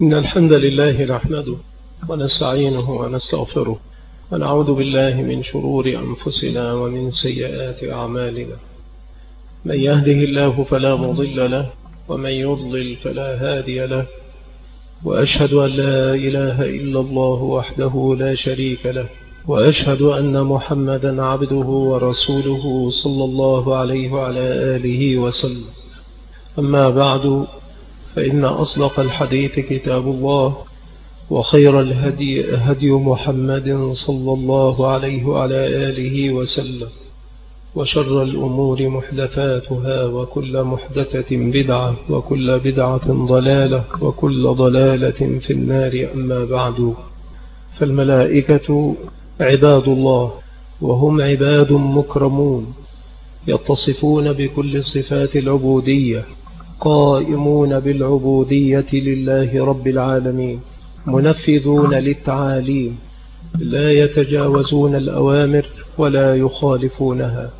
إن الحمد لله نحمده ونستعينه ونستغفره ونعوذ بالله من شرور أنفسنا ومن سيئات أعمالنا. من يهده الله فلا مضل له ومن يضلل فلا هادي له، وأشهد أن لا إله إلا الله وحده لا شريك له، وأشهد أن محمدا عبده ورسوله صلى الله عليه وعلى آله وسلم. أما بعد، فإن أصدق الحديث كتاب الله، وخير الهدي هدي محمد صلى الله عليه وعلى آله وسلم، وشر الأمور محدثاتها، وكل محدثة بدعة، وكل بدعة ضلالة، وكل ضلالة في النار. أما بعد، فالملائكة عباد الله، وهم عباد مكرمون يتصفون بكل صفات العبودية، قائمون بالعبودية لله رب العالمين، منفذون للتعاليم، لا يتجاوزون الأوامر ولا يخالفونها،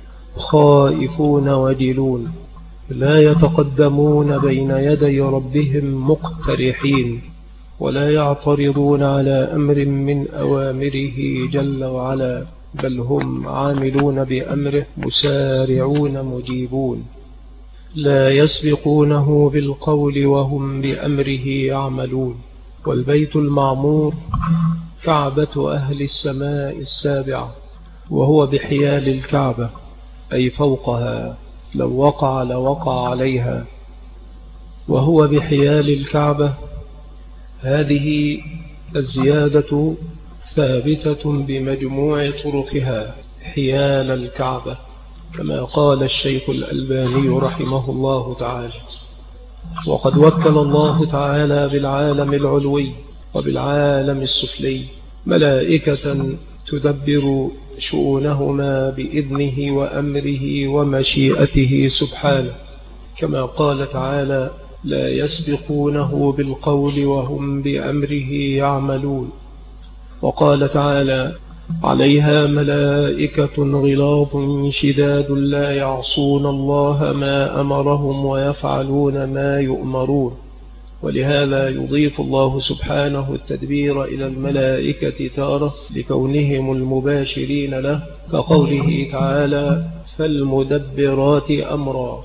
خائفون وجلون، لا يتقدمون بين يدي ربهم مقترحين، ولا يعترضون على أمر من أوامره جل وعلا، بل هم عاملون بأمره مسارعون مجيبون، لا يسبقونه بالقول وهم بأمره يعملون. والبيت المعمور كعبة أهل السماء السابعة، وهو بحيال الكعبة أي فوقها، لو وقع لوقع عليها، وهو بحيال الكعبة. هذه الزيادة ثابتة بمجموع طرقها حيال الكعبة، كما قال الشيخ الألباني رحمه الله تعالى. وقد وكل الله تعالى بالعالم العلوي وبالعالم السفلي ملائكة تدبر شؤونهما بإذنه وأمره ومشيئته سبحانه، كما قال تعالى: لا يسبقونه بالقول وهم بأمره يعملون. وقال تعالى: عليها ملائكة غلاظ شداد لا يعصون الله ما أمرهم ويفعلون ما يؤمرون. ولهذا يضيف الله سبحانه التدبير إلى الملائكة تارة لكونهم المباشرين له، كقوله تعالى: فالمدبرات أمرا،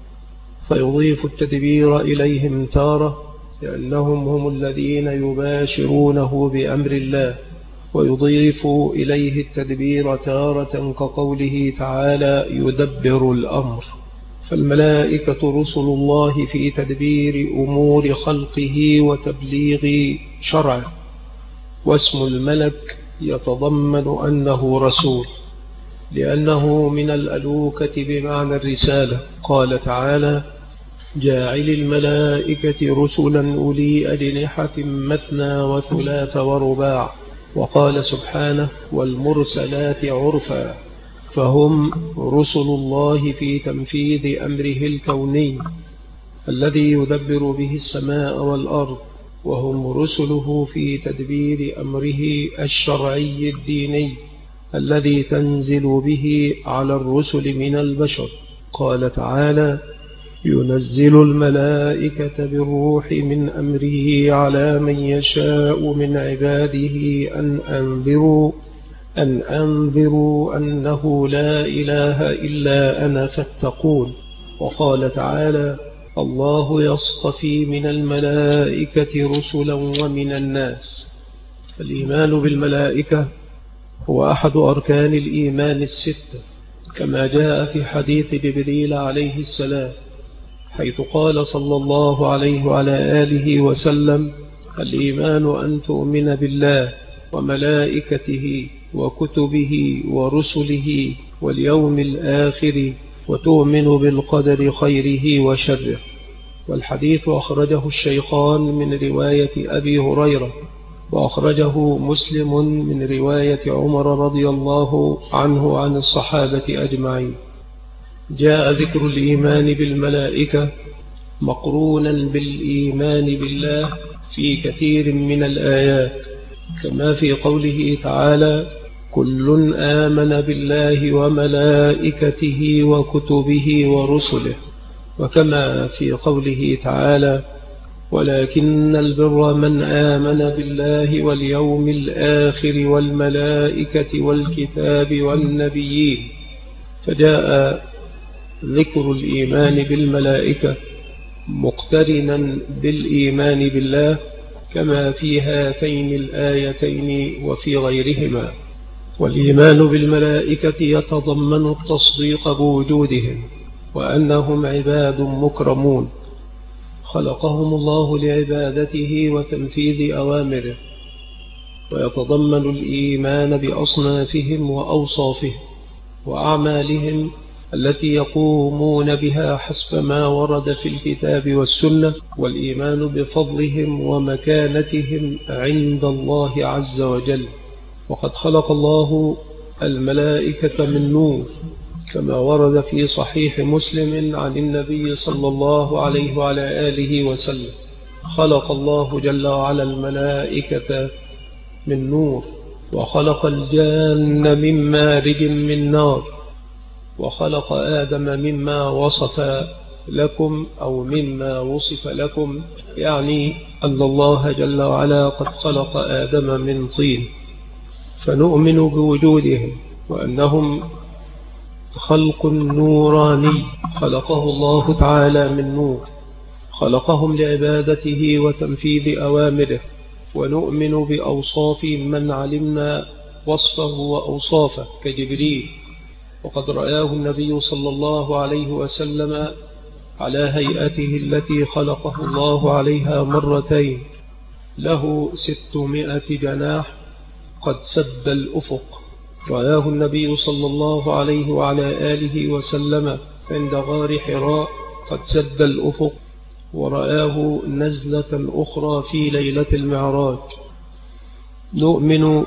فيضيف التدبير إليهم تارة لأنهم هم الذين يباشرونه بأمر الله، ويضيف إليه التدبير تارة كقوله تعالى: يدبر الأمر. فالملائكة رسل الله في تدبير أمور خلقه وتبليغ شرعه، واسم الملك يتضمن أنه رسول، لأنه من الألوكة بمعنى الرسالة. قال تعالى: جاعل الملائكة رسلا أولي أجنحة مثنى وثلاث ورباع. وقال سبحانه: والمرسلات عرفا. فهم رسل الله في تنفيذ أمره الكوني الذي يدبر به السماء والأرض، وهم رسله في تدبير أمره الشرعي الديني الذي تنزل به على الرسل من البشر. قال تعالى: ينزل الملائكة بالروح من أمره على من يشاء من عباده أن أنذروا أنه لا إله إلا أنا فاتقون. وقال تعالى: الله يصطفي من الملائكة رسلا ومن الناس. الإيمان بالملائكة هو أحد أركان الإيمان الستة، كما جاء في حديث جبريل عليه السلام، حيث قال صلى الله عليه وعلى آله وسلم: الإيمان أن تؤمن بالله وملائكته وكتبه ورسله واليوم الآخر، وتؤمن بالقدر خيره وشره. والحديث أخرجه الشيخان من رواية أبي هريرة، وأخرجه مسلم من رواية عمر رضي الله عنه عن الصحابة أجمعين. جاء ذكر الإيمان بالملائكة مقرونا بالإيمان بالله في كثير من الآيات، كما في قوله تعالى: كل آمن بالله وملائكته وكتبه ورسله، وكما في قوله تعالى: ولكن البر من آمن بالله واليوم الآخر والملائكة والكتاب والنبيين. فجاء ذكر الإيمان بالملائكة مقترنا بالإيمان بالله كما في هاتين الآيتين وفي غيرهما. والإيمان بالملائكة يتضمن التصديق بوجودهم وأنهم عباد مكرمون خلقهم الله لعبادته وتنفيذ أوامره، ويتضمن الإيمان بأصنافهم وأوصافهم وأعمالهم التي يقومون بها حسب ما ورد في الكتاب والسنة، والإيمان بفضلهم ومكانتهم عند الله عز وجل. وقد خلق الله الملائكة من نور كما ورد في صحيح مسلم عن النبي صلى الله عليه وعلى آله وسلم: خلق الله جل وعلا الملائكة من نور، وخلق الجان من مارج من نار، وخلق آدم مما وصف لكم أو مما وصف لكم، يعني أن الله جل وعلا قد خلق آدم من طين. فنؤمن بوجودهم وأنهم خلق نوراني خلقه الله تعالى من نور، خلقهم لعبادته وتنفيذ أوامره. ونؤمن بأوصاف من علمنا وصفه وأوصافه كجبريل، وقد رآه النبي صلى الله عليه وسلم على هيئته التي خلقه الله عليها مرتين، له 600 جناح قد سد الأفق. رآه النبي صلى الله عليه وعلى آله وسلم عند غار حراء قد سد الأفق، ورآه نزلة أخرى في ليلة المعراج. نؤمن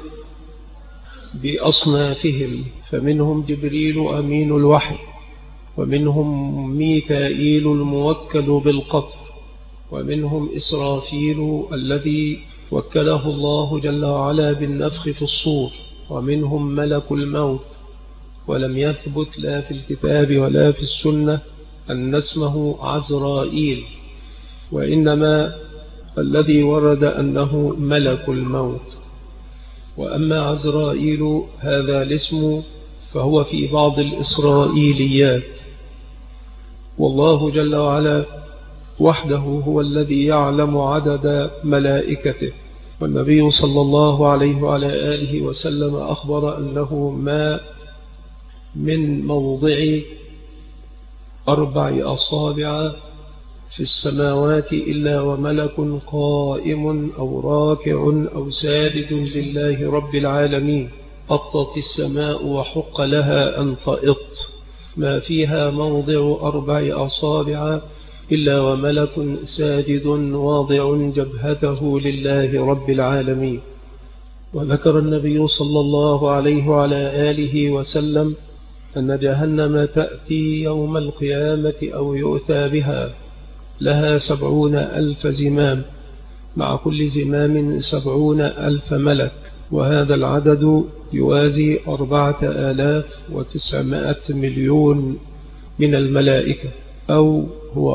بأصنافهم، فمنهم جبريل أمين الوحي، ومنهم ميكائيل الموكل بالقطر، ومنهم إسرافيل الذي وكله الله جل وعلا بالنفخ في الصور، ومنهم ملك الموت. ولم يثبت لا في الكتاب ولا في السنة أن اسمه عزرائيل، وإنما الذي ورد أنه ملك الموت. وأما عزرائيل هذا الاسم فهو في بعض الإسرائيليات، والله جل وعلا وحده هو الذي يعلم عدد ملائكته. والنبي صلى الله عليه وعلى آله وسلم أخبر أنه ما من موضع 4 أصابع في السماوات إلا وملك قائم أو راكع أو ساجد لله رب العالمين. أطت السماء وحق لها أن تئط، ما فيها موضع 4 أصابع إلا وملك ساجد واضع جبهته لله رب العالمين. وذكر النبي صلى الله عليه وعلى آله وسلم أن جهنم تأتي يوم القيامة أو يؤتى بها لها 70,000 زمام، مع كل زمام 70,000 ملك، وهذا العدد يوازي 4,900 مليون من الملائكة، أو هو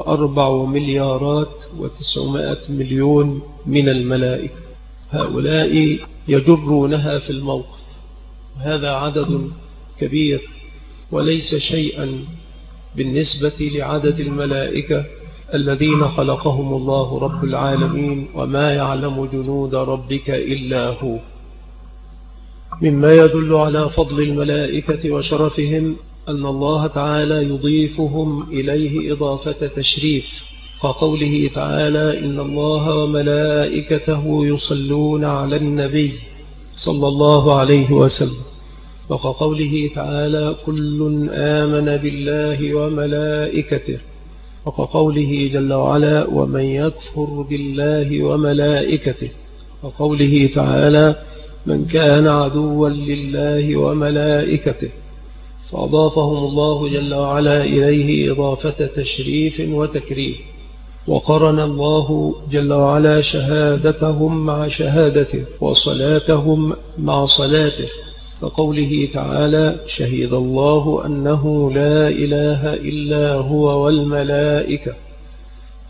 4,900 مليون من الملائكة. هؤلاء يجرونها في الموقف، هذا عدد كبير وليس شيئا بالنسبة لعدد الملائكة الذين خلقهم الله رب العالمين، وما يعلم جنود ربك إلا هو. مما يدل على فضل الملائكة وشرفهم أن الله تعالى يضيفهم إليه إضافة تشريف، فقوله تعالى: إن الله وملائكته يصلون على النبي صلى الله عليه وسلم، وقوله تعالى: كل آمن بالله وملائكته، وقوله جل وعلا: ومن يكفر بالله وملائكته، وقوله تعالى: من كان عدوا لله وملائكته. فأضافهم الله جل وعلا إليه إضافة تشريف وتكريم، وقرن الله جل وعلا شهادتهم مع شهادته وصلاتهم مع صلاته، فقوله تعالى: شهد الله أنه لا إله إلا هو والملائكة.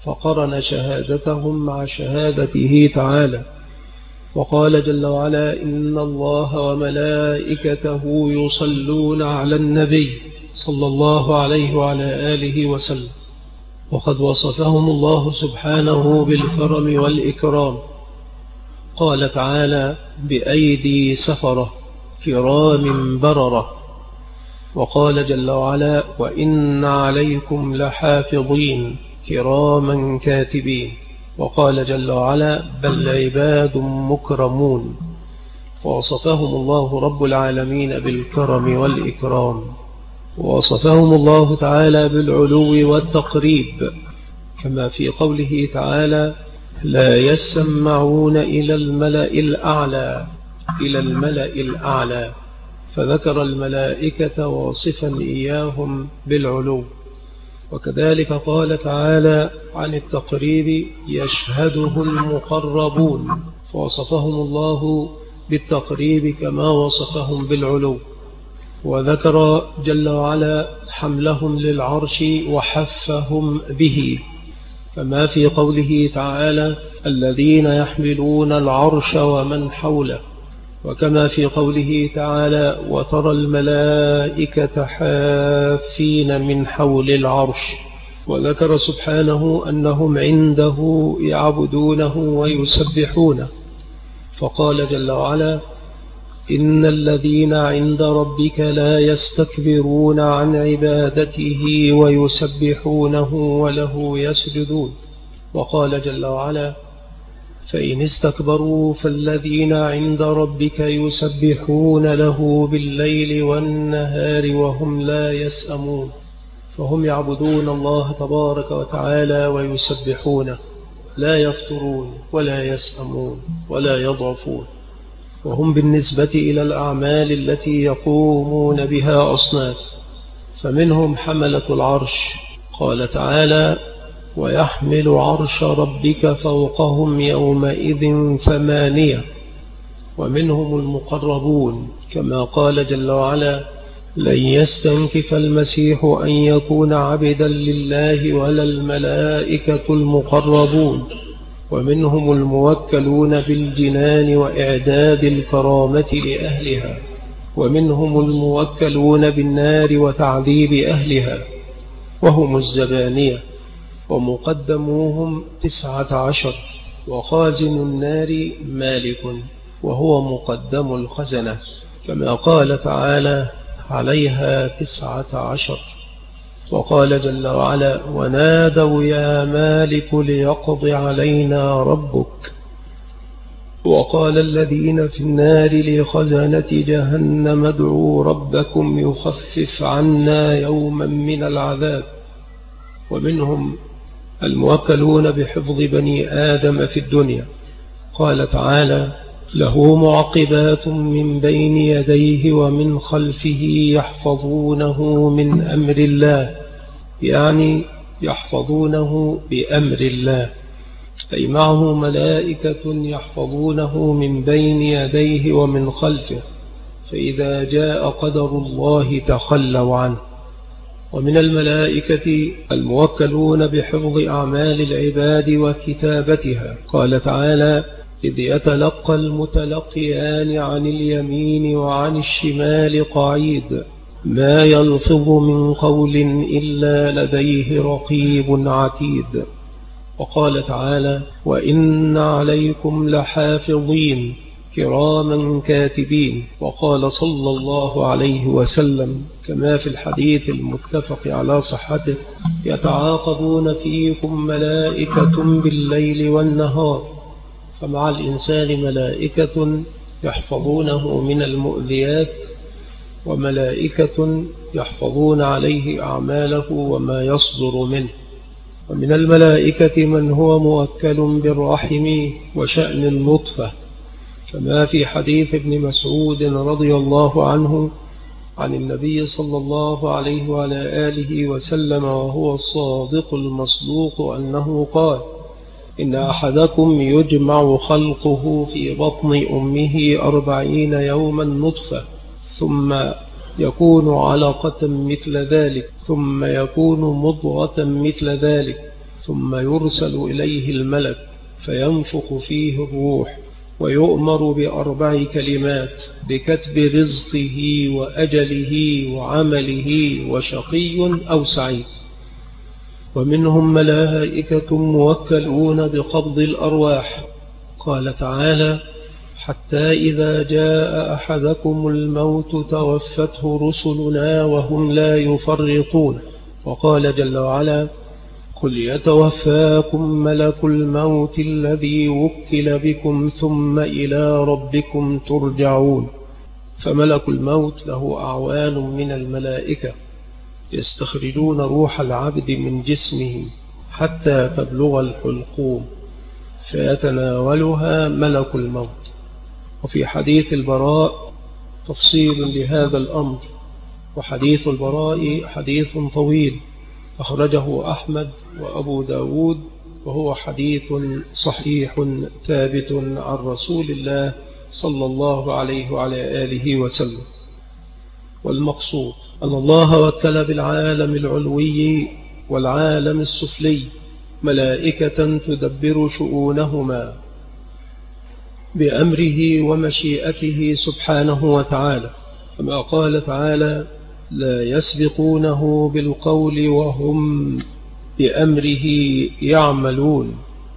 فقرن شهادتهم مع شهادته تعالى، وقال جل وعلا: إن الله وملائكته يصلون على النبي صلى الله عليه وعلى آله وسلم. وقد وصفهم الله سبحانه بالكرم والإكرام، قال تعالى: بأيدي سفرة كرام بررة. وقال جل وعلا: وإن عليكم لحافظين كراما كاتبين. وقال جل وعلا: بل عباد مكرمون. ووصفهم الله رب العالمين بالكرم والإكرام، ووصفهم الله تعالى بالعلو والتقريب، كما في قوله تعالى: لا يسمعون إلى الملأ الأعلى، فذكر الملائكة واصفا إياهم بالعلو. وكذلك قال تعالى عن التقريب: يشهده المقربون، فوصفهم الله بالتقريب كما وصفهم بالعلو. وذكر جل وعلا حملهم للعرش وحفهم به، كما في قوله تعالى: الذين يحملون العرش ومن حوله. وكما في قوله تعالى: وترى الملائكة حافين من حول العرش. وذكر سبحانه أنهم عنده يعبدونه ويسبحونه، فقال جل وعلا: إن الذين عند ربك لا يستكبرون عن عبادته ويسبحونه وله يسجدون. وقال جل وعلا: فإن استكبروا فالذين عند ربك يسبحون له بالليل والنهار وهم لا يسأمون. فهم يعبدون الله تبارك وتعالى ويسبحونه، لا يفترون ولا يسأمون ولا يضعفون. وهم بالنسبة إلى الأعمال التي يقومون بها أصناف، فمنهم حملة العرش، قال تعالى: ويحمل عرش ربك فوقهم يومئذ 8. ومنهم المقربون، كما قال جل وعلا: لن يستنكف المسيح أن يكون عبدا لله ولا الملائكة المقربون. ومنهم الموكلون بالجنان وإعداد الكرامة لأهلها. ومنهم الموكلون بالنار وتعذيب أهلها، وهم الزبانية، ومقدموهم 19، وخازن النار مالك، وهو مقدم الخزنة، كما قال تعالى: عليها 19. وقال جل وعلا: ونادوا يا مالك ليقض علينا ربك. وقال الذين في النار لخزنة جهنم ادعوا ربكم يخفف عنا يوما من العذاب. ومنهم الموكلون بحفظ بني آدم في الدنيا، قال تعالى: له معقبات من بين يديه ومن خلفه يحفظونه من أمر الله، يعني يحفظونه بأمر الله، أي معه ملائكة يحفظونه من بين يديه ومن خلفه، فإذا جاء قدر الله تخلوا عنه. ومن الملائكة الموكلون بحفظ أعمال العباد وكتابتها، قال تعالى: إذ يتلقى المتلقيان عن اليمين وعن الشمال قعيد، ما يلفظ من قول إلا لديه رقيب عتيد. وقال تعالى: وإن عليكم لحافظين كراما كاتبين. وقال صلى الله عليه وسلم كما في الحديث المتفق على صحته: يتعاقبون فيكم ملائكة بالليل والنهار، فمع الإنسان ملائكة يحفظونه من المؤذيات، وملائكة يحفظون عليه أعماله وما يصدر منه. ومن الملائكة من هو موكل بالرحم وشأن النطفة، كما في حديث ابن مسعود رضي الله عنه عن النبي صلى الله عليه وعلى آله وسلم وهو الصادق المصدوق أنه قال: إن أحدكم يجمع خلقه في بطن أمه 40 يوما نطفة، ثم يكون علقة مثل ذلك، ثم يكون مضغة مثل ذلك، ثم يرسل إليه الملك فينفخ فيه الروح، ويؤمر ب4 كلمات بكتب رزقه وأجله وعمله وشقي أو سعيد. ومنهم ملائكة موكلون بقبض الأرواح. قال تعالى: حتى إذا جاء أحدكم الموت توفته رسلنا وهم لا يفرطون. وقال جل وعلا: قل يتوفاكم ملك الموت الذي وكل بكم ثم إلى ربكم ترجعون. فملك الموت له أعوان من الملائكة يستخرجون روح العبد من جسمه حتى تبلغ الحلقوم فيتناولها ملك الموت. وفي حديث البراء تفصيل لهذا الأمر، وحديث البراء حديث طويل أخرجه أحمد وأبو داود، وهو حديث صحيح ثابت عن رسول الله صلى الله عليه وعلى آله وسلم. والمقصود أن الله وكل بالعالم العلوي والعالم السفلي ملائكة تدبر شؤونهما بأمره ومشيئته سبحانه وتعالى، كما قال تعالى: لا يسبقونه بالقول وهم بأمره يعملون.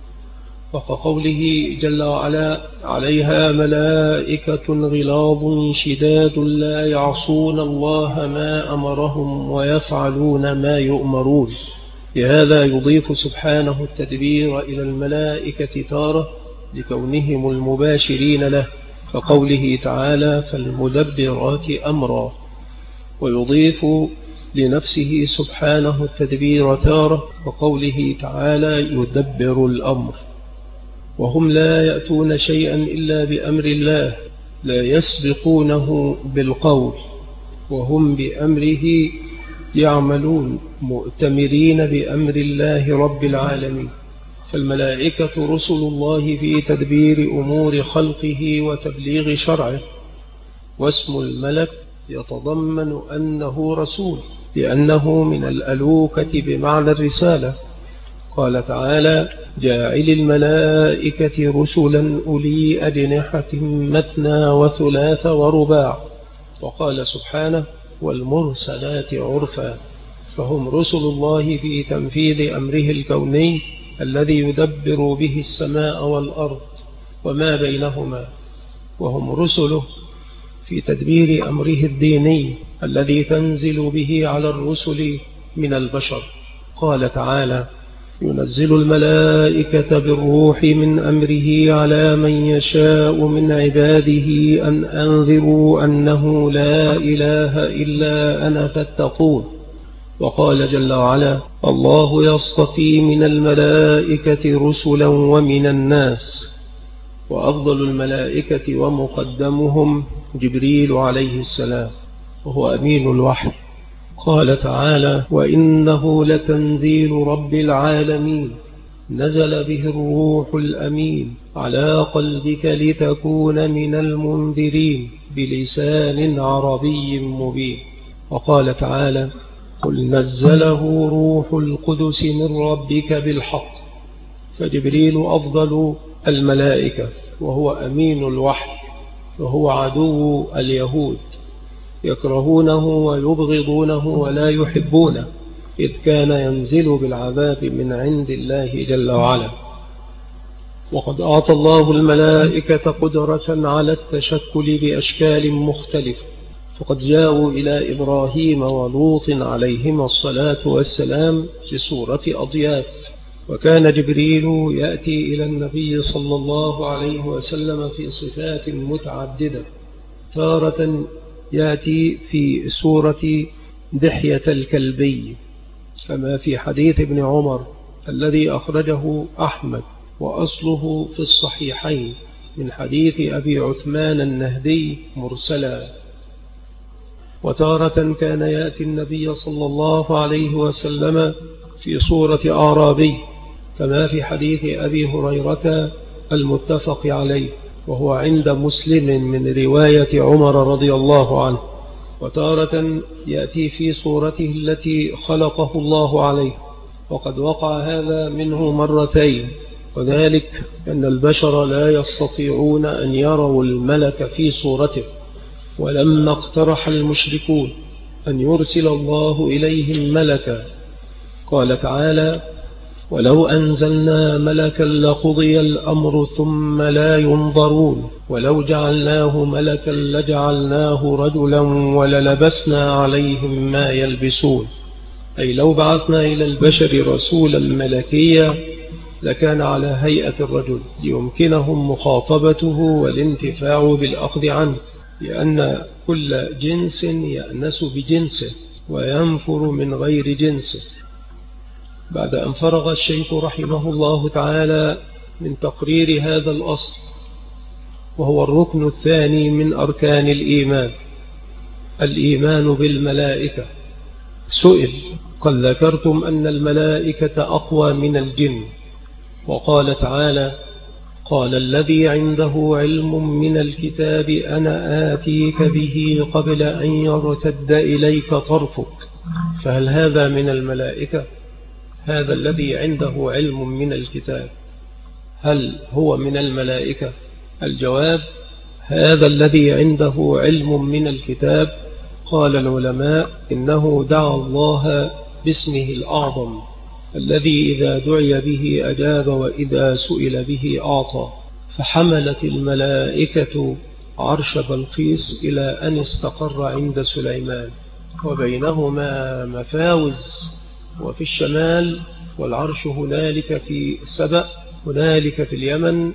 وكقوله جل وعلا: عليها ملائكة غلاظ شداد لا يعصون الله ما أمرهم ويفعلون ما يؤمرون. لهذا يضيف سبحانه التدبير إلى الملائكة تارة لكونهم المباشرين له، كقوله تعالى: فالمدبرات أمرا. ويضيف لنفسه سبحانه التدبير تارة، وقوله تعالى: يدبر الأمر. وهم لا يأتون شيئا إلا بأمر الله، لا يسبقونه بالقول، وهم بأمره يعملون مؤتمرين بأمر الله رب العالمين. فالملائكة رسل الله في تدبير أمور خلقه وتبليغ شرعه. واسم الملك يتضمن أنه رسول، لأنه من الألوكة بمعنى الرسالة. قال تعالى: جاعل الملائكة رسلا أولي أجنحة مثنى وثلاث ورباع. وقال سبحانه: والمرسلات عرفا. فهم رسل الله في تنفيذ أمره الكوني الذي يدبر به السماء والأرض وما بينهما، وهم رسله في تدبير أمره الديني الذي تنزل به على الرسل من البشر. قال تعالى: ينزل الملائكة بالروح من أمره على من يشاء من عباده أن أنذروا أنه لا إله إلا أنا فاتقون. وقال جل وعلا: الله يصطفي من الملائكة رسلا ومن الناس. وأفضل الملائكة ومقدمهم جبريل عليه السلام، وهو أمين الوحي. قال تعالى: وإنه لتنزيل رب العالمين نزل به الروح الأمين على قلبك لتكون من المنذرين بلسان عربي مبين. وقال تعالى: قل نزله روح القدس من ربك بالحق. فجبريل أفضل الملائكة، وهو أمين الوحي، وهو عدو اليهود، يكرهونه ويبغضونه ولا يحبونه، إذ كان ينزل بالعذاب من عند الله جل وعلا. وقد أعطى الله الملائكة قدرة على التشكل بأشكال مختلفة، فقد جاءوا إلى إبراهيم ولوط عليهما الصلاة والسلام في صورة أضياف. وكان جبريل يأتي إلى النبي صلى الله عليه وسلم في صفات متعددة، تارة يأتي في سورة دحية الكلبي، كما في حديث ابن عمر الذي أخرجه أحمد وأصله في الصحيحين من حديث أبي عثمان النهدي مرسلا. وتارة كان يأتي النبي صلى الله عليه وسلم في صورة أعرابي، كما في حديث أبي هريرة المتفق عليه، وهو عند مسلم من رواية عمر رضي الله عنه. وتارة يأتي في صورته التي خلقه الله عليه، وقد وقع هذا منه مرتين، وذلك أن البشر لا يستطيعون أن يروا الملك في صورته، ولما اقترح المشركون أن يرسل الله إليهم ملكا قال تعالى: ولو أنزلنا ملكا لقضي الأمر ثم لا ينظرون ولو جعلناه ملكا لجعلناه رجلا وللبسنا عليهم ما يلبسون. أي لو بعثنا إلى البشر رسولا ملكيا لكان على هيئة الرجل ليمكنهم مخاطبته والانتفاع بالأخذ عنه، لأن كل جنس يأنس بجنسه وينفر من غير جنسه. بعد أن فرغ الشيخ رحمه الله تعالى من تقرير هذا الأصل، وهو الركن الثاني من أركان الإيمان بالملائكة، سئل: قد ذكرتم أن الملائكة أقوى من الجن، وقال تعالى: قال الذي عنده علم من الكتاب أنا آتيك به قبل أن يرتد إليك طرفك. فهل هذا من الملائكة؟ هذا الذي عنده علم من الكتاب هل هو من الملائكة؟ الجواب: هذا الذي عنده علم من الكتاب، قال العلماء إنه دعا الله باسمه الأعظم الذي إذا دعي به أجاب وإذا سئل به أعطى، فحملت الملائكة عرش بلقيس إلى أن استقر عند سليمان، وبينهما مفاوز، وفي الشمال والعرش هنالك في سبأ، هنالك في اليمن،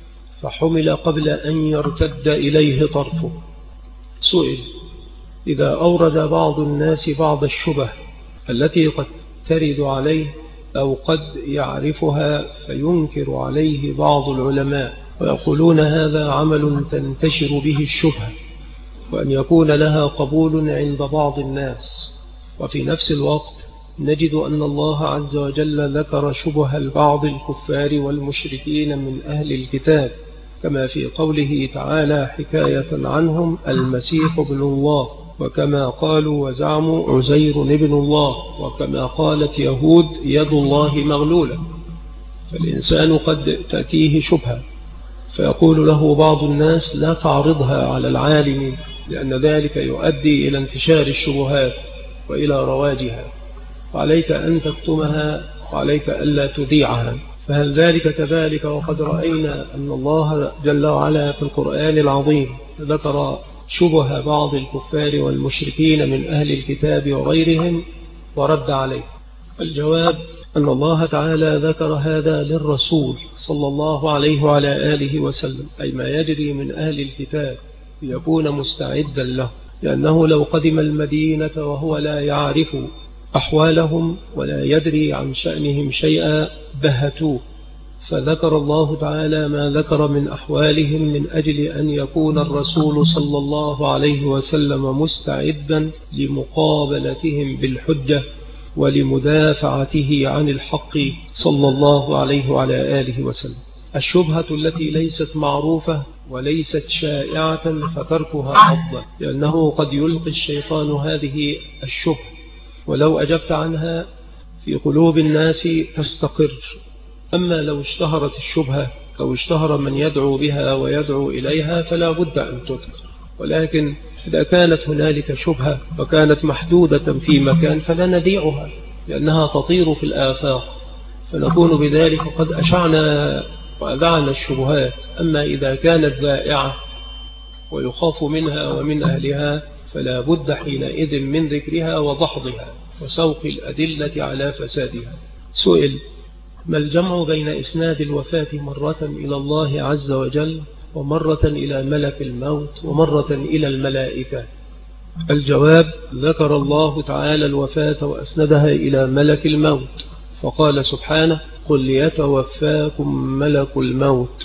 فحمل قبل أن يرتد إليه طرفه. سئل: إذا أورد بعض الناس بعض الشبه التي قد ترد عليه أو قد يعرفها فينكر عليه بعض العلماء ويقولون هذا عمل تنتشر به الشبهة، وأن يكون لها قبول عند بعض الناس، وفي نفس الوقت نجد أن الله عز وجل ذكر شبه البعض الكفار والمشركين من أهل الكتاب، كما في قوله تعالى حكاية عنهم: المسيح ابن الله، وكما قالوا وزعموا عزير ابن الله، وكما قالت يهود يد الله مغلولة. فالإنسان قد تأتيه شبهة فيقول له بعض الناس: لا تعرضها على العالم، لأن ذلك يؤدي إلى انتشار الشبهات وإلى رواجها، وعليك أن تكتمها وعليك ألا تذيعها. فهل ذلك كذلك؟ وقد رأينا أن الله جل وعلا في القرآن العظيم ذكر شبه بعض الكفار والمشركين من أهل الكتاب وغيرهم ورد عليه. الجواب: أن الله تعالى ذكر هذا للرسول صلى الله عليه وعلى آله وسلم، أي ما يجري من أهل الكتاب، ليكون مستعدا له، لأنه لو قدم المدينة وهو لا يعرف أحوالهم ولا يدري عن شأنهم شيئا بهتوه، فذكر الله تعالى ما ذكر من أحوالهم من أجل أن يكون الرسول صلى الله عليه وسلم مستعدا لمقابلتهم بالحجة ولمدافعته عن الحق صلى الله عليه وعلى آله وسلم. الشبهة التي ليست معروفة وليست شائعة فتركها أفضل، لأنه قد يلقي الشيطان هذه الشبهة، ولو أجبت عنها في قلوب الناس تستقر. أما لو اشتهرت الشبهة أو اشتهر من يدعو بها ويدعو إليها فلا بد أن تذكر، ولكن إذا كانت هنالك شبهة وكانت محدودة في مكان فلا نذيعها، لأنها تطير في الآفاق، فنكون بذلك قد أشعنا وأذعنا الشبهات. أما إذا كانت ذائعة ويخاف منها ومن أهلها فلا بد حينئذ من ذكرها وضحضها وسوق الأدلة على فسادها. سئل: ما الجمع بين إسناد الوفاة مرة إلى الله عز وجل ومرة إلى ملك الموت ومرة إلى الملائكة؟ الجواب: ذكر الله تعالى الوفاة وأسندها إلى ملك الموت، فقال سبحانه: قل يتوفاكم ملك الموت،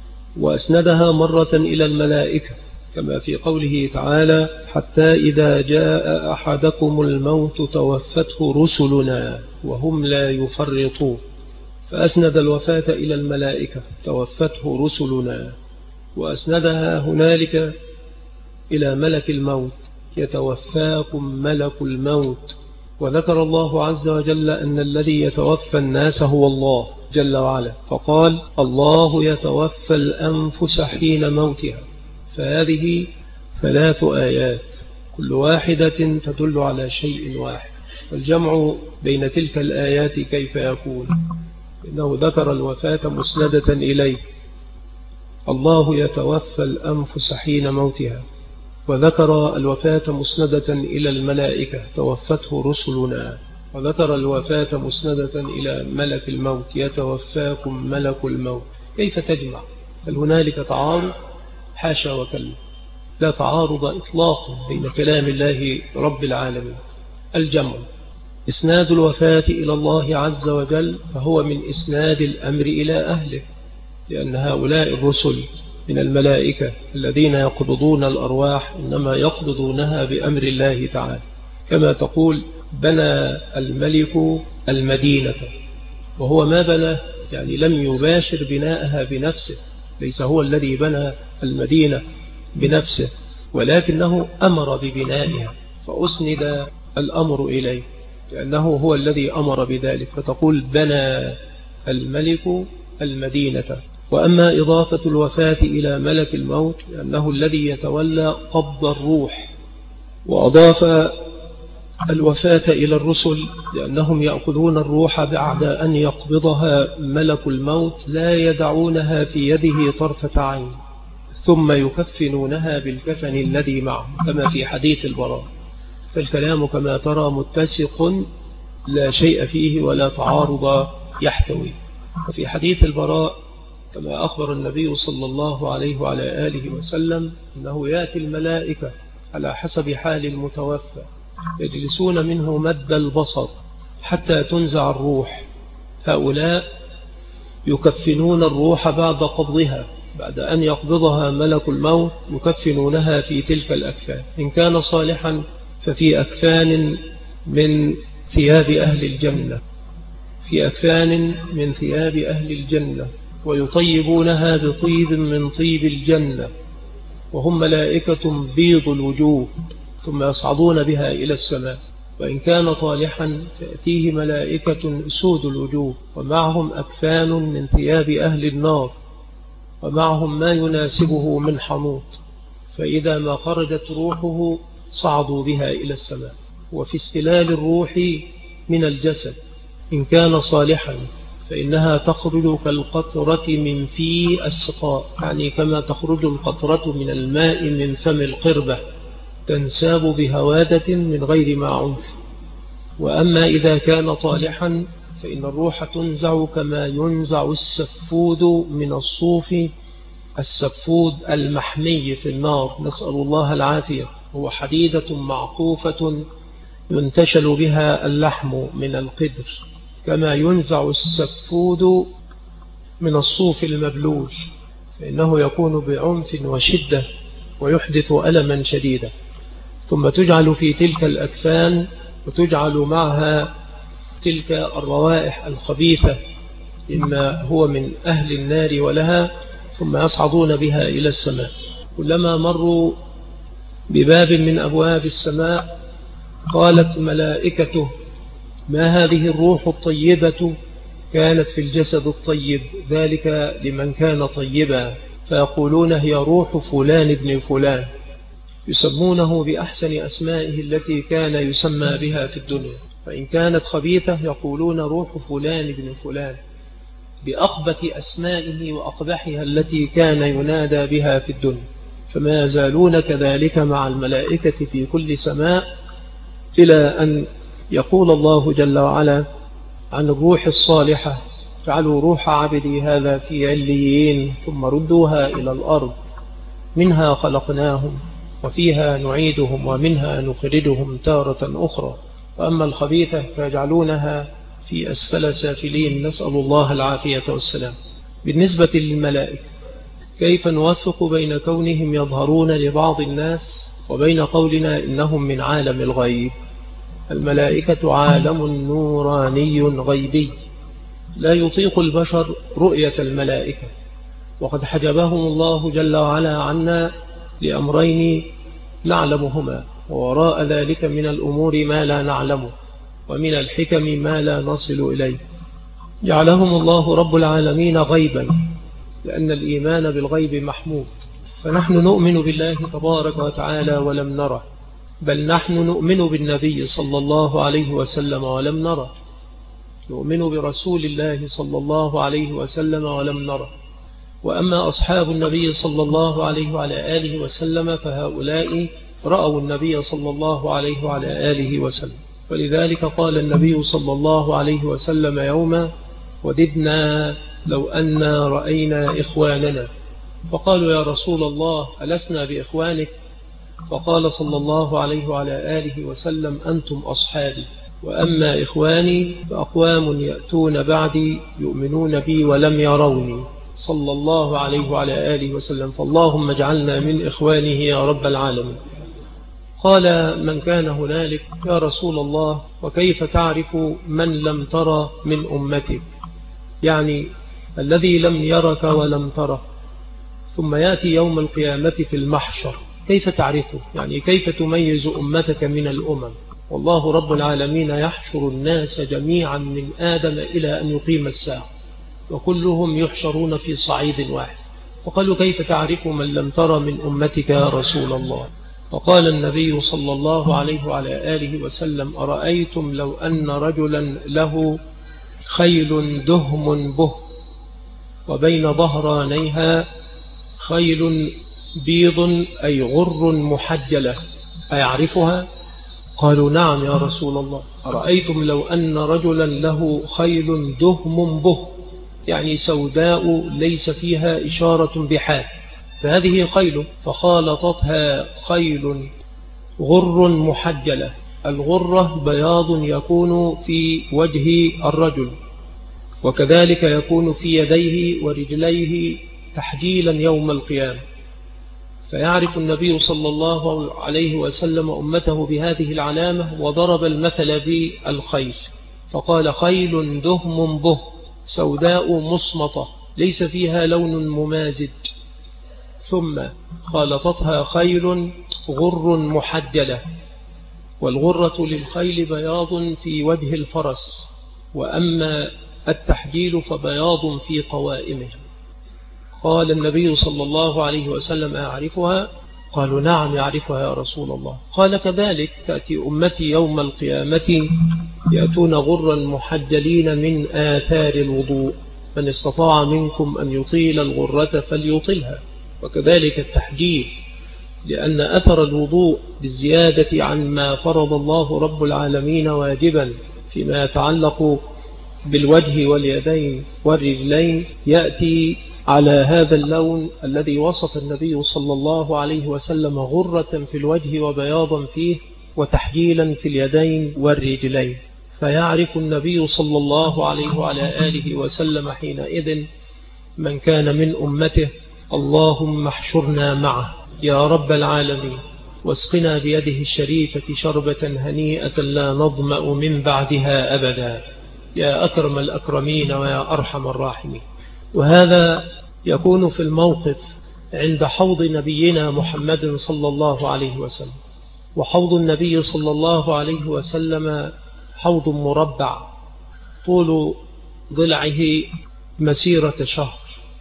وأسندها مرة إلى الملائكة، كما في قوله تعالى: حتى إذا جاء أحدكم الموت توفته رسلنا وهم لا يفرطون، فأسند الوفاة إلى الملائكة توفته رسلنا، وأسندها هنالك إلى ملك الموت يتوفاكم ملك الموت، وذكر الله عز وجل أن الذي يتوفى الناس هو الله جل وعلا، فقال الله يتوفى الأنفس حين موتها. فهذه 3 آيات كل واحدة تدل على شيء واحد، والجمع بين تلك الآيات كيف يكون؟ إنه ذكر الوفاة مسندة إليه، الله يتوفى الأنفس حين موتها، وذكر الوفاة مسندة إلى الملائكة توفته رسلنا، وذكر الوفاة مسندة إلى ملك الموت يتوفاكم ملك الموت. كيف تجمع؟ هل هنالك تعارض؟ حاشا وكلا، لا تعارض إطلاقا بين كلام الله رب العالمين. الجمع إسناد الوفاة إلى الله عز وجل فهو من إسناد الأمر إلى أهله، لأن هؤلاء الرسل من الملائكة الذين يقبضون الأرواح إنما يقبضونها بأمر الله تعالى، كما تقول بنى الملك المدينة، وهو ما بنى يعني لم يباشر بناءها بنفسه، ليس هو الذي بنى المدينة بنفسه، ولكنه أمر ببنائها فأسند الأمر إليه لأنه هو الذي أمر بذلك، فتقول بنى الملك المدينة. وأما إضافة الوفاة إلى ملك الموت لأنه الذي يتولى قبض الروح، وأضاف الوفاة إلى الرسل لأنهم يأخذون الروح بعد أن يقبضها ملك الموت لا يدعونها في يده طرفة عين، ثم يكفنونها بالكفن الذي معه كما في حديث البراء. فالكلام كما ترى متسق لا شيء فيه ولا تعارض يحتوي. وفي حديث البراء كما أخبر النبي صلى الله عليه وعلى آله وسلم أنه يأتي الملائكة على حسب حال المتوفى يجلسون منه مد البصر حتى تنزع الروح، هؤلاء يكفنون الروح بعد قبضها، بعد أن يقبضها ملك الموت يكفنونها في تلك الأكفان، إن كان صالحا ففي أكفان من ثياب أهل الجنة، في أكفان من ثياب أهل الجنة، ويطيبونها بطيب من طيب الجنة، وهم ملائكة بيض الوجوه، ثم يصعدون بها إلى السماء. وإن كان طالحا تأتيه ملائكة سود الوجوه، ومعهم أكفان من ثياب أهل النار، ومعهم ما يناسبه من حنوط، فإذا ما خرجت روحه صعدوا بها إلى السماء. وفي استلال الروح من الجسد إن كان صالحا فإنها تخرج كالقطرة من في السقاء، يعني كما تخرج القطرة من الماء من فم القربة تنساب بهوادة من غير ما عنف. وأما إذا كان طالحا فإن الروح تنزع كما ينزع السفود من الصوف، السفود المحمي في النار، نسأل الله العافية، هو حديدة معقوفة ينتشل بها اللحم من القدر، كما ينزع السفود من الصوف المبلول، فإنه يكون بعنف وشدة ويحدث ألما شديدا. ثم تجعل في تلك الأكفان وتجعل معها تلك الروائح الخبيثة إما هو من أهل النار ولها، ثم يصعدون بها إلى السماء. كلما مروا بباب من أبواب السماء قالت ملائكته ما هذه الروح الطيبة كانت في الجسد الطيب، ذلك لمن كان طيبا، فيقولون هي روح فلان ابن فلان، يسمونه بأحسن أسمائه التي كان يسمى بها في الدنيا. فإن كانت خبيثة يقولون روح فلان ابن فلان بأقبح أسمائه وأقبحها التي كان ينادى بها في الدنيا. فما يزالون كذلك مع الملائكة في كل سماء إلى أن يقول الله جل وعلا عن الروح الصالحة جعلوا روح عبدي هذا في عليين ثم ردوها إلى الأرض منها خلقناهم وفيها نعيدهم ومنها نخرجهم تارة أخرى. وأما الخبيثة فيجعلونها في أسفل سافلين، نسأل الله العافية والسلام. بالنسبة للملائكة كيف نوفق بين كونهم يظهرون لبعض الناس وبين قولنا إنهم من عالم الغيب؟ الملائكة عالم نوراني غيبي لا يطيق البشر رؤية الملائكة، وقد حجبهم الله جل وعلا عنا لأمرين نعلمهما، ووراء ذلك من الأمور ما لا نعلمه. ومن الحكم ما لا نصل إليه. جعلهم الله رب العالمين غيبا، لأن الإيمان بالغيب محمود. فنحن نؤمن بالله تبارك وتعالى ولم نره، بل نحن نؤمن بالنبي صلى الله عليه وسلم ولم نره، نؤمن برسول الله صلى الله عليه وسلم ولم نره. وأما أصحاب النبي صلى الله عليه وعلى آله وسلم فهؤلاء رأوا النبي صلى الله عليه وعلى آله وسلم. ولذلك قال النبي صلى الله عليه وسلم يوما: وددنا لو أن رأينا إخواننا. فقالوا: يا رسول الله ألسنا بإخوانك؟ فقال صلى الله عليه وعلى آله وسلم: أنتم أصحابي، وأما إخواني فأقوام يأتون بعدي يؤمنون بي ولم يروني، صلى الله عليه وعلى آله وسلم. فاللهم اجعلنا من إخوانه يا رب العالمين. قال من كان هنالك: يا رسول الله وكيف تعرف من لم ترى من أمتك؟ يعني الذي لم يرك ولم تره، ثم يأتي يوم القيامة في المحشر، كيف تعرفه؟ يعني كيف تميز أمتك من الأمم؟ والله رب العالمين يحشر الناس جميعا من آدم إلى أن يقيم الساعة، وكلهم يحشرون في صعيد واحد. فقالوا: كيف تعرف من لم ترى من أمتك يا رسول الله؟ فقال النبي صلى الله عليه وعلى آله وسلم: أرأيتم لو أن رجلا له خيل دهم به وبين ظهرانيها خيل بيض أي غر محجلة، أيعرفها؟ قالوا: نعم يا رسول الله. أرأيتم لو أن رجلا له خيل دهم به، يعني سوداء ليس فيها إشارة بحال، فهذه خيل فخالطتها خيل غر محجلة. الغرة بياض يكون في وجه الرجل، وكذلك يكون في يديه ورجليه تحجيلا يوم القيامة. فيعرف النبي صلى الله عليه وسلم أمته بهذه العلامة، وضرب المثل بالخيل فقال: خيل دهم به سوداء مصمطة ليس فيها لون ممازج، ثم خالطتها خيل غر محجلة. والغرة للخيل بياض في وجه الفرس، وأما التحجيل فبياض في قوائمه. قال النبي صلى الله عليه وسلم: أعرفها؟ قالوا: نعم يعرفها يا رسول الله. قال: كذلك تأتي أمتي يوم القيامة يأتون غرا محجلين من آثار الوضوء، من استطاع منكم أن يطيل الغرة فليطلها. وكذلك التحجيل، لأن أثر الوضوء بالزيادة عن ما فرض الله رب العالمين واجبا فيما يتعلق بالوجه واليدين والرجلين يأتي على هذا اللون الذي وصف النبي صلى الله عليه وسلم غرة في الوجه وبياضا فيه وتحجيلا في اليدين والرجلين. فيعرف النبي صلى الله عليه وعلى آله وسلم حينئذ من كان من أمته: اللهم احشرنا معه يا رب العالمين، واسقنا بيده الشريفة شربة هنيئة لا نظمأ من بعدها أبدا، يا أكرم الأكرمين ويا أرحم الراحمين. وهذا يكون في الموقف عند حوض نبينا محمد صلى الله عليه وسلم. وحوض النبي صلى الله عليه وسلم حوض مربع طول ضلعه مسيرة شهر،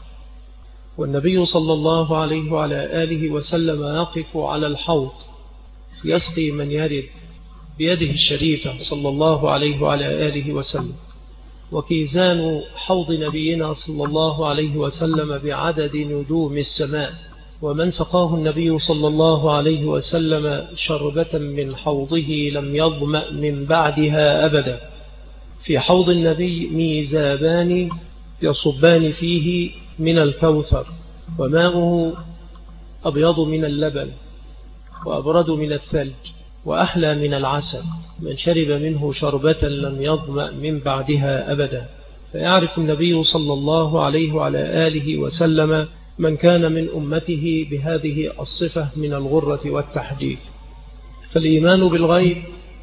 والنبي صلى الله عليه وعلى آله وسلم يقف على الحوض يسقي من يرد بيده الشريفة صلى الله عليه وعلى آله وسلم. وكيزان حوض نبينا صلى الله عليه وسلم بعدد نجوم السماء، ومن سقاه النبي صلى الله عليه وسلم شربة من حوضه لم يظمأ من بعدها أبدا. في حوض النبي ميزابان يصبان فيه من الكوثر، وماؤه أبيض من اللبن وأبرد من الثلج وأحلى من العسل، من شرب منه شربة لم يظمأ من بعدها أبدا. فيعرف النبي صلى الله عليه وعلى آله وسلم من كان من أمته بهذه الصفة من الغرة والتحجيل. فالإيمان بالغيب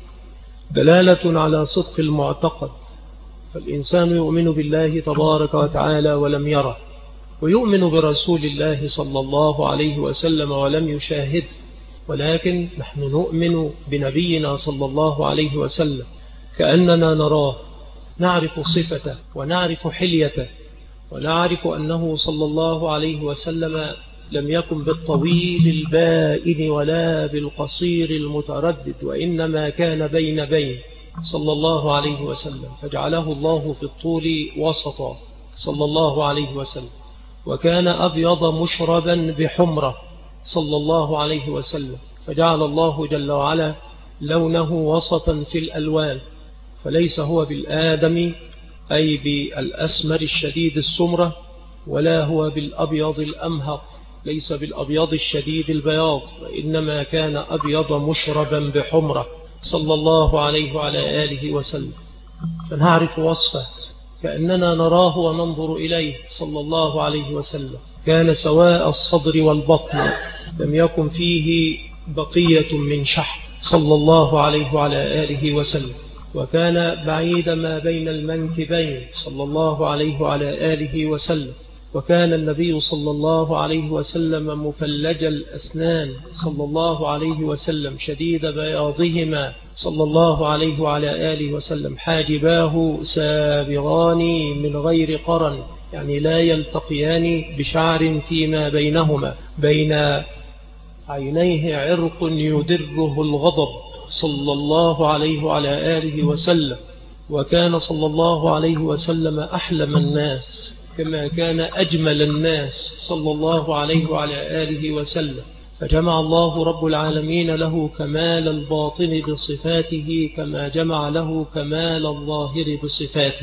دلالة على صدق المعتقد، فالإنسان يؤمن بالله تبارك وتعالى ولم يره، ويؤمن برسول الله صلى الله عليه وسلم ولم يشاهده، ولكن نحن نؤمن بنبينا صلى الله عليه وسلم كأننا نراه، نعرف صفته ونعرف حليته، ونعرف أنه صلى الله عليه وسلم لم يكن بالطويل البائن ولا بالقصير المتردد، وإنما كان بين صلى الله عليه وسلم، فجعله الله في الطول وسطا صلى الله عليه وسلم. وكان أبيض مشربا بحمرة صلى الله عليه وسلم، فجعل الله جل وعلا لونه وسطا في الألوان، فليس هو بالآدم أي بالأسمر الشديد السمرة، ولا هو بالأبيض الأمهق، ليس بالأبيض الشديد البياض، وإنما كان أبيض مشربا بحمرة صلى الله عليه وعلى آله وسلم. فنعرف وصفه كأننا نراه وننظر إليه صلى الله عليه وسلم. كان سواء الصدر والبطن، لم يكن فيه بقية من شحم صلى الله عليه وعلى آله وسلم. وكان بعيد ما بين المنكبين صلى الله عليه وعلى آله وسلم. وكان النبي صلى الله عليه وسلم مفلج الأسنان صلى الله عليه وسلم، شديد بياضهما صلى الله عليه وعلى آله وسلم، حاجباه سابغان من غير قرن، يعني لا يلتقيان بشعر فيما بينهما، بين عينيه عرق يدره الغضب صلى الله عليه وعلى آله وسلم. وكان صلى الله عليه وسلم أحلم الناس كما كان أجمل الناس صلى الله عليه وعلى آله وسلم. فجمع الله رب العالمين له كمال الباطن بصفاته كما جمع له كمال الظاهر بصفاته،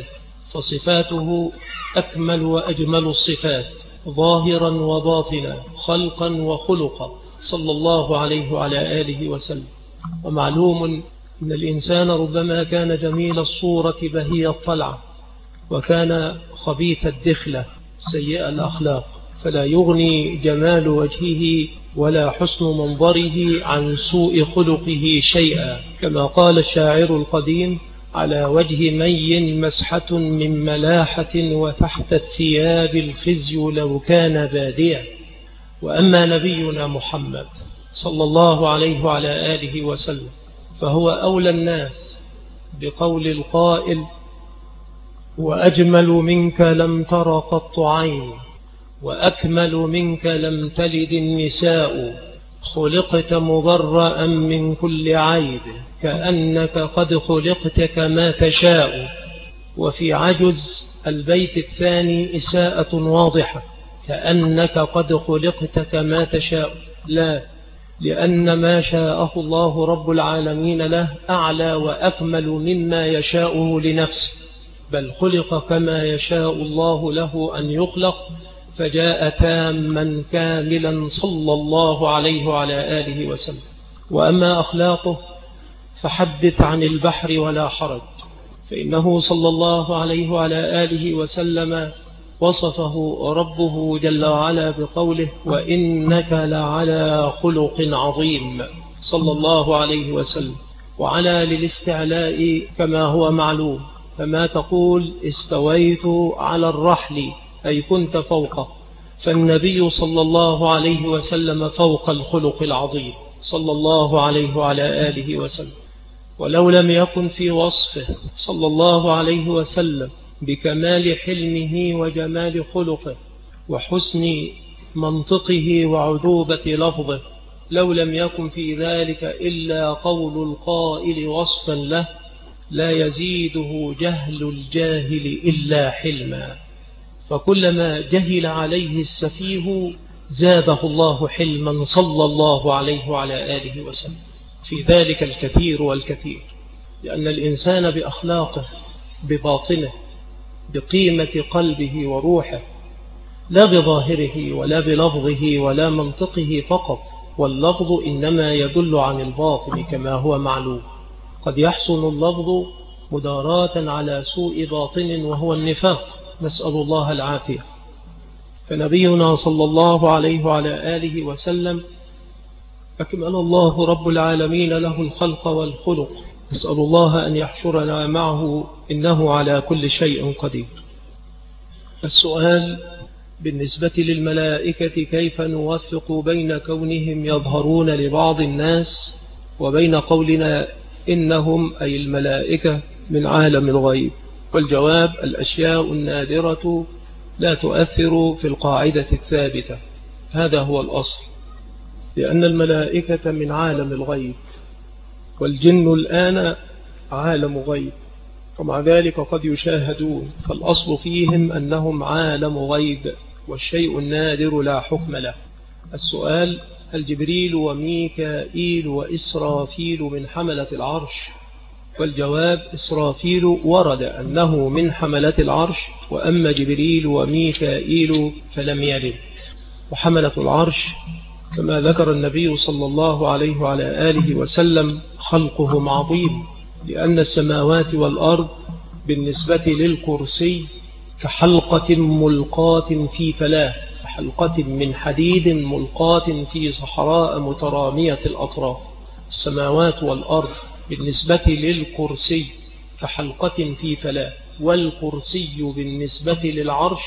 فصفاته أكمل وأجمل الصفات ظاهرا وباطنا، خلقا وخلقا صلى الله عليه وعلى آله وسلم. ومعلوم أن الإنسان ربما كان جميل الصورة بهي الطلعة، وكان خبيث الدخلة سيء الأخلاق، فلا يغني جمال وجهه ولا حسن منظره عن سوء خلقه شيئا، كما قال الشاعر القديم: على وجه مي مسحة من ملاحة، وتحت الثياب الخزي لو كان باديا. وأما نبينا محمد صلى الله عليه وعلى آله وسلم فهو أولى الناس بقول القائل: وأجمل منك لم تر قط عين، وأكمل منك لم تلد النساء، خلقت مبرأ من كل عيب، كأنك قد خلقت كما تشاء. وفي عجز البيت الثاني إساءة واضحة: كأنك قد خلقت كما تشاء، لا، لأن ما شاءه الله رب العالمين له أعلى وأكمل مما يشاءه لنفسه، بل خلق كما يشاء الله له أن يخلق، فجاء تاما كاملا صلى الله عليه وعلى آله وسلم. وأما أخلاقه فحدث عن البحر ولا حرج، فإنه صلى الله عليه وعلى آله وسلم وصفه ربه جل وعلا بقوله: وإنك لعلى خلق عظيم صلى الله عليه وسلم. وعلى للاستعلاء كما هو معلوم، فما تقول استويت على الرحل أي كنت فوقه، فالنبي صلى الله عليه وسلم فوق الخلق العظيم صلى الله عليه وعلى آله وسلم. ولو لم يكن في وصفه صلى الله عليه وسلم بكمال حلمه وجمال خلقه وحسن منطقه وعذوبة لفظه، لو لم يكن في ذلك إلا قول القائل وصفا له: لا يزيده جهل الجاهل إلا حلما. فكلما جهل عليه السفيه زاده الله حلما صلى الله عليه وعلى آله وسلم. في ذلك الكثير والكثير، لأن الإنسان بأخلاقه بباطنه بقيمة قلبه وروحه، لا بظاهره ولا بلفظه ولا منطقه فقط، واللفظ إنما يدل عن الباطن كما هو معلوم. قد يحسن اللفظ مداراة على سوء باطن وهو النفاق، نسأل الله العافية. فنبينا صلى الله عليه وعلى آله وسلم أكمل الله رب العالمين له الخلق والخلق، نسأل الله أن يحشرنا معه إنه على كل شيء قدير. السؤال بالنسبة للملائكة: كيف نوفق بين كونهم يظهرون لبعض الناس وبين قولنا إنهم أي الملائكة من عالم الغيب؟ والجواب: الأشياء النادرة لا تؤثر في القاعدة الثابتة، هذا هو الأصل، لأن الملائكة من عالم الغيب، والجن الآن عالم غيب، ومع ذلك قد يشاهدون، فالأصل فيهم أنهم عالم غيب، والشيء النادر لا حكم له. السؤال: هل جبريل وميكائيل وإسرافيل من حملة العرش؟ والجواب: إسرافيل ورد أنه من حملة العرش، وأما جبريل وميكائيل فلم يرد. وحملة العرش كما ذكر النبي صلى الله عليه وعلى آله وسلم خلقهم عظيم، لأن السماوات والأرض بالنسبة للكرسي كحلقة ملقاة في فلاة، كحلقة من حديد ملقاة في صحراء مترامية الأطراف. السماوات والأرض بالنسبة للكرسي كحلقة في فلاة، والكرسي بالنسبة للعرش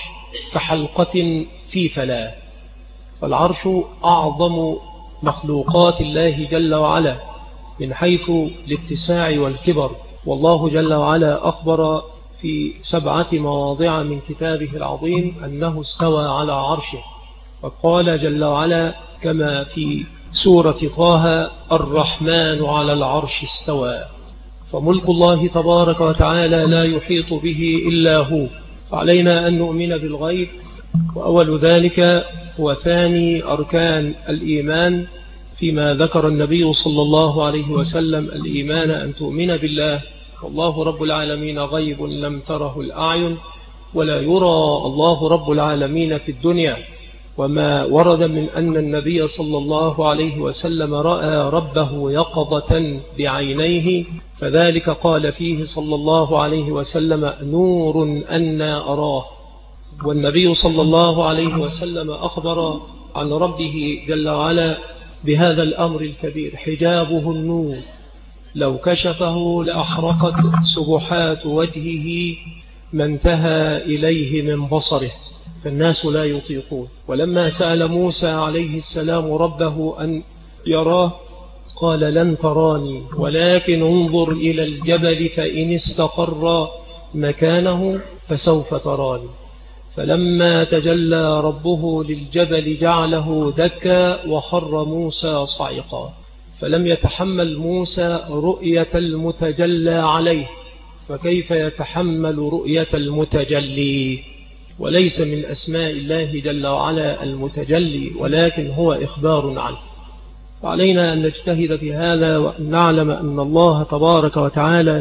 كحلقة في فلاة. فالعرش أعظم مخلوقات الله جل وعلا من حيث الاتساع والكبر، والله جل وعلا أخبر في 7 مواضع من كتابه العظيم أنه استوى على عرشه، وقال جل وعلا كما في سورة طه: الرحمن على العرش استوى. فملك الله تبارك وتعالى لا يحيط به إلا هو، فعلينا أن نؤمن بالغيب، وأول ذلك هو ثاني أركان الإيمان فيما ذكر النبي صلى الله عليه وسلم: الإيمان أن تؤمن بالله، والله رب العالمين غيب لم تره الأعين، ولا يرى الله رب العالمين في الدنيا. وما ورد من أن النبي صلى الله عليه وسلم رأى ربه يقظة بعينيه، فذلك قال فيه صلى الله عليه وسلم: نور أنا أراه. والنبي صلى الله عليه وسلم أخبر عن ربه جل وعلا بهذا الأمر الكبير: حجابه النور، لو كشفه لأحرقت سبحات وجهه ما انتهى إليه من بصره، فالناس لا يطيقون. ولما سأل موسى عليه السلام ربه أن يراه قال: لن تراني ولكن انظر إلى الجبل فإن استقر مكانه فسوف تراني. فلما تجلى ربه للجبل جعله دكا وخر موسى صعقا، فلم يتحمل موسى رؤية المتجلى عليه، فكيف يتحمل رؤية المتجلي؟ وليس من أسماء الله جل وعلا المتجلي، ولكن هو إخبار عنه. فعلينا أن نجتهد في هذا، وأن نعلم أن الله تبارك وتعالى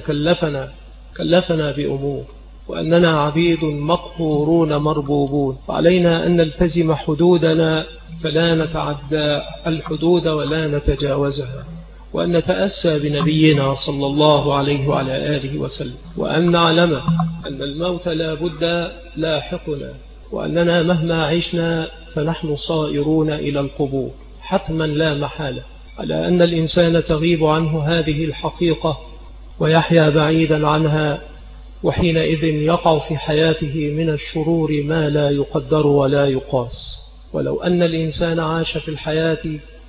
كلفنا بأمور، وأننا عبيد مقهورون مربوبون، فعلينا أن نلتزم حدودنا فلا نتعدى الحدود ولا نتجاوزها، وأن نتأسى بنبينا صلى الله عليه وعلى آله وسلم، وأن نعلم أن الموت لا بد لاحقنا، وأننا مهما عشنا فنحن صائرون إلى القبور حتما لا محالة، على أن الإنسان تغيب عنه هذه الحقيقة ويحيا بعيدا عنها، وحينئذ يقع في حياته من الشرور ما لا يقدر ولا يقاس. ولو أن الإنسان عاش في الحياة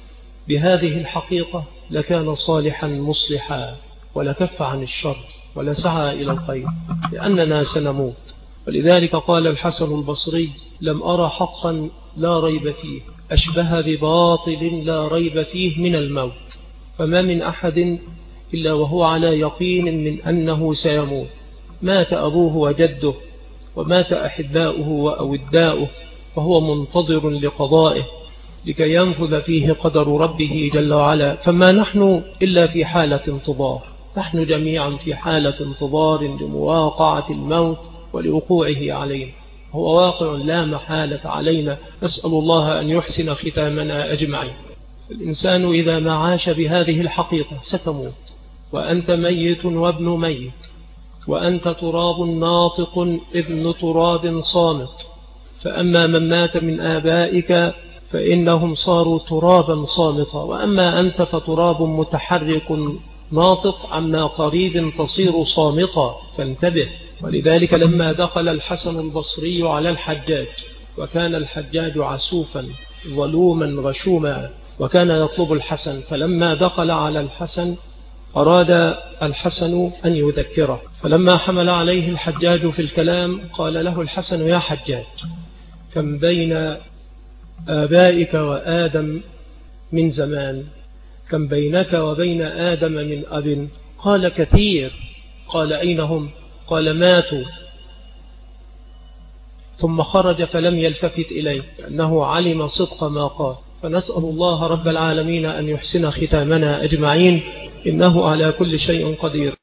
بهذه الحقيقة لكان صالحا مصلحا، ولكف عن الشر ولسعى إلى الخير، لأننا سنموت. ولذلك قال الحسن البصري: لم أرى حقا لا ريب فيه أشبه بباطل لا ريب فيه من الموت، فما من أحد إلا وهو على يقين من أنه سيموت. مات أبوه وجده، ومات أحباؤه وأوداؤه، وهو منتظر لقضائه لكي ينفذ فيه قدر ربه جل وعلا. فما نحن إلا في حالة انتظار، نحن جميعا في حالة انتظار لمواقعة الموت ولوقوعه علينا، هو واقع لا محالة علينا. نسأل الله أن يحسن ختامنا أجمعين. الإنسان إذا ما عاش بهذه الحقيقة ستموت، وأنت ميت وابن ميت، وأنت تراب ناطق ابن تراب صامت. فأما من مات من آبائك فإنهم صاروا ترابا صامتا، وأما أنت فتراب متحرك ناطق، عما قريب تصير صامتا، فانتبه. ولذلك لما دخل الحسن البصري على الحجاج، وكان الحجاج عسوفا ظلوما غشوما، وكان يطلب الحسن، فلما دخل على الحسن أراد الحسن أن يذكره، فلما حمل عليه الحجاج في الكلام قال له الحسن: يا حجاج، كم بين آبائك وآدم من زمان، كم بينك وبين آدم من أب؟ قال: كثير. قال: أين هم؟ قال: ماتوا. ثم خرج فلم يلتفت إليه لأنه علم صدق ما قال. فنسأل الله رب العالمين أن يحسن ختامنا أجمعين، إنه على كل شيء قدير.